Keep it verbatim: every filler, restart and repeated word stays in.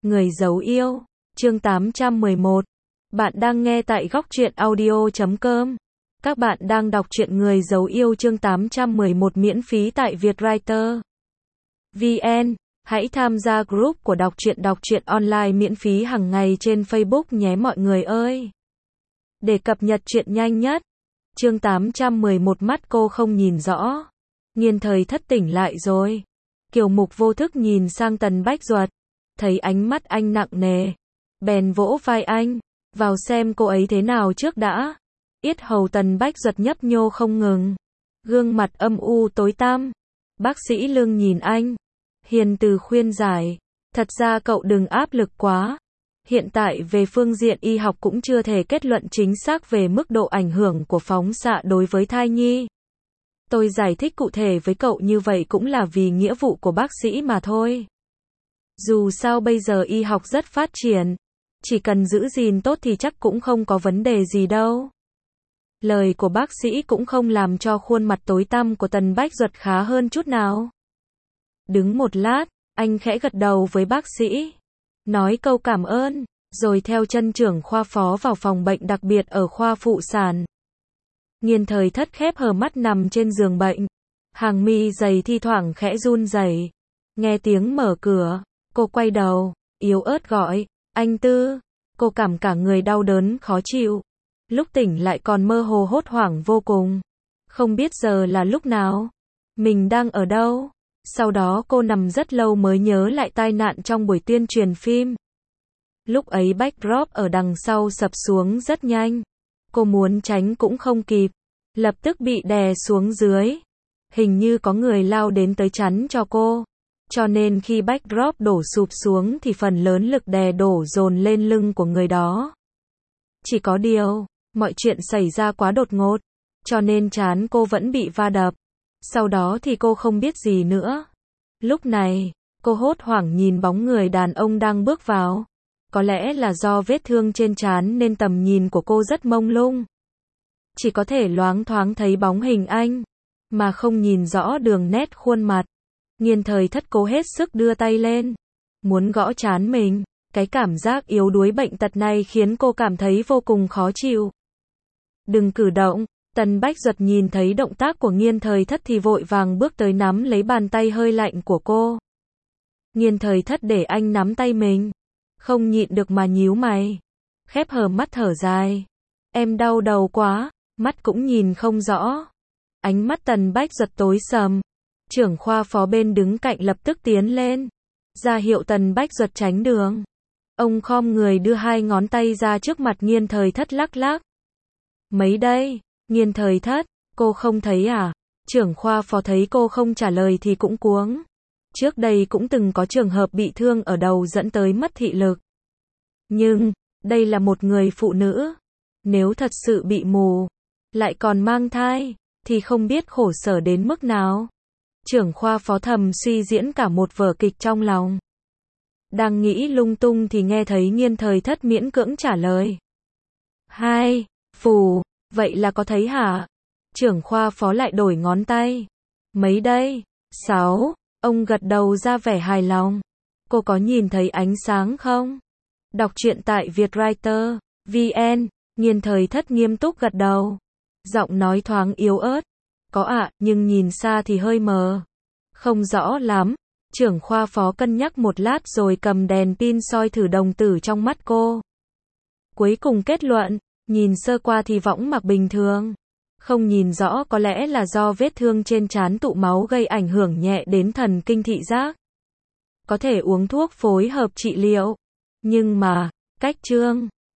Người giấu yêu, chương tám trăm mười một. Bạn đang nghe tại góc truyện audio chấm com. Các bạn đang đọc truyện Người giấu yêu chương tám trăm mười một miễn phí tại Vietwriter vê en. Hãy tham gia group của đọc truyện đọc truyện online miễn phí hàng ngày trên Facebook nhé mọi người ơi. Để cập nhật truyện nhanh nhất. Chương tám trăm mười một mắt cô không nhìn rõ. Nghiên thời thất tỉnh lại rồi. Kiều Mục vô thức nhìn sang Tần Bách Duật. Thấy ánh mắt anh nặng nề. Bèn vỗ vai anh. Vào xem cô ấy thế nào trước đã. Yết hầu Tần Bách Duật nhấp nhô không ngừng. Gương mặt âm u tối tăm. Bác sĩ Lương nhìn anh. Hiền từ khuyên giải. Thật ra cậu đừng áp lực quá. Hiện tại về phương diện y học cũng chưa thể kết luận chính xác về mức độ ảnh hưởng của phóng xạ đối với thai nhi. Tôi giải thích cụ thể với cậu như vậy cũng là vì nghĩa vụ của bác sĩ mà thôi. Dù sao bây giờ y học rất phát triển. Chỉ cần giữ gìn tốt thì chắc cũng không có vấn đề gì đâu. Lời của bác sĩ cũng không làm cho khuôn mặt tối tăm của Tần Bách Duật khá hơn chút nào. Đứng một lát, anh khẽ gật đầu với bác sĩ. Nói câu cảm ơn, rồi theo chân trưởng khoa phó vào phòng bệnh đặc biệt ở khoa phụ sản. Nghiên thời thất khép hờ mắt nằm trên giường bệnh. Hàng mi dày thi thoảng khẽ run rẩy. Nghe tiếng mở cửa, cô quay đầu, yếu ớt gọi, anh Tư. Cô cảm cả người đau đớn khó chịu. Lúc tỉnh lại còn mơ hồ hốt hoảng vô cùng. Không biết giờ là lúc nào. Mình đang ở đâu. Sau đó cô nằm rất lâu mới nhớ lại tai nạn trong buổi tuyên truyền phim. Lúc ấy backdrop ở đằng sau sập xuống rất nhanh. Cô muốn tránh cũng không kịp. Lập tức bị đè xuống dưới. Hình như có người lao đến tới chắn cho cô. Cho nên khi backdrop đổ sụp xuống thì phần lớn lực đè đổ dồn lên lưng của người đó. Chỉ có điều, mọi chuyện xảy ra quá đột ngột. Cho nên trán cô vẫn bị va đập. Sau đó thì cô không biết gì nữa. Lúc này, cô hốt hoảng nhìn bóng người đàn ông đang bước vào. Có lẽ là do vết thương trên trán nên tầm nhìn của cô rất mông lung. Chỉ có thể loáng thoáng thấy bóng hình anh, mà không nhìn rõ đường nét khuôn mặt. Nghiên thời thất cố hết sức đưa tay lên, muốn gõ trán mình. Cái cảm giác yếu đuối bệnh tật này khiến cô cảm thấy vô cùng khó chịu. Đừng cử động. Tần Bách Duật nhìn thấy động tác của nghiên thời thất thì vội vàng bước tới nắm lấy bàn tay hơi lạnh của cô. Nghiên thời thất để anh nắm tay mình. Không nhịn được mà nhíu mày. Khép hờ mắt thở dài. Em đau đầu quá, mắt cũng nhìn không rõ. Ánh mắt Tần Bách Duật tối sầm. Trưởng khoa phó bên đứng cạnh lập tức tiến lên. Ra hiệu Tần Bách Duật tránh đường. Ông khom người đưa hai ngón tay ra trước mặt nghiên thời thất lắc lắc. Mấy đây? Nghiên thời thất, cô không thấy à? Trưởng khoa phó thấy cô không trả lời thì cũng cuống. Trước đây cũng từng có trường hợp bị thương ở đầu dẫn tới mất thị lực. Nhưng, đây là một người phụ nữ. Nếu thật sự bị mù, lại còn mang thai, thì không biết khổ sở đến mức nào. Trưởng khoa phó thầm suy diễn cả một vở kịch trong lòng. Đang nghĩ lung tung thì nghe thấy nghiên thời thất miễn cưỡng trả lời. Hai, phù. Vậy là có thấy hả? Trưởng khoa phó lại đổi ngón tay. Mấy đây? Sáu. Ông gật đầu ra vẻ hài lòng. Cô có nhìn thấy ánh sáng không? Đọc truyện tại Vietwriter vê en. Nghiên thời thất nghiêm túc gật đầu. Giọng nói thoáng yếu ớt. Có ạ, à, nhưng nhìn xa thì hơi mờ. Không rõ lắm. Trưởng khoa phó cân nhắc một lát rồi cầm đèn pin soi thử đồng tử trong mắt cô. Cuối cùng kết luận. Nhìn sơ qua thì võng mạc bình thường. Không nhìn rõ có lẽ là do vết thương trên trán tụ máu gây ảnh hưởng nhẹ đến thần kinh thị giác. Có thể uống thuốc phối hợp trị liệu. Nhưng mà, cách chương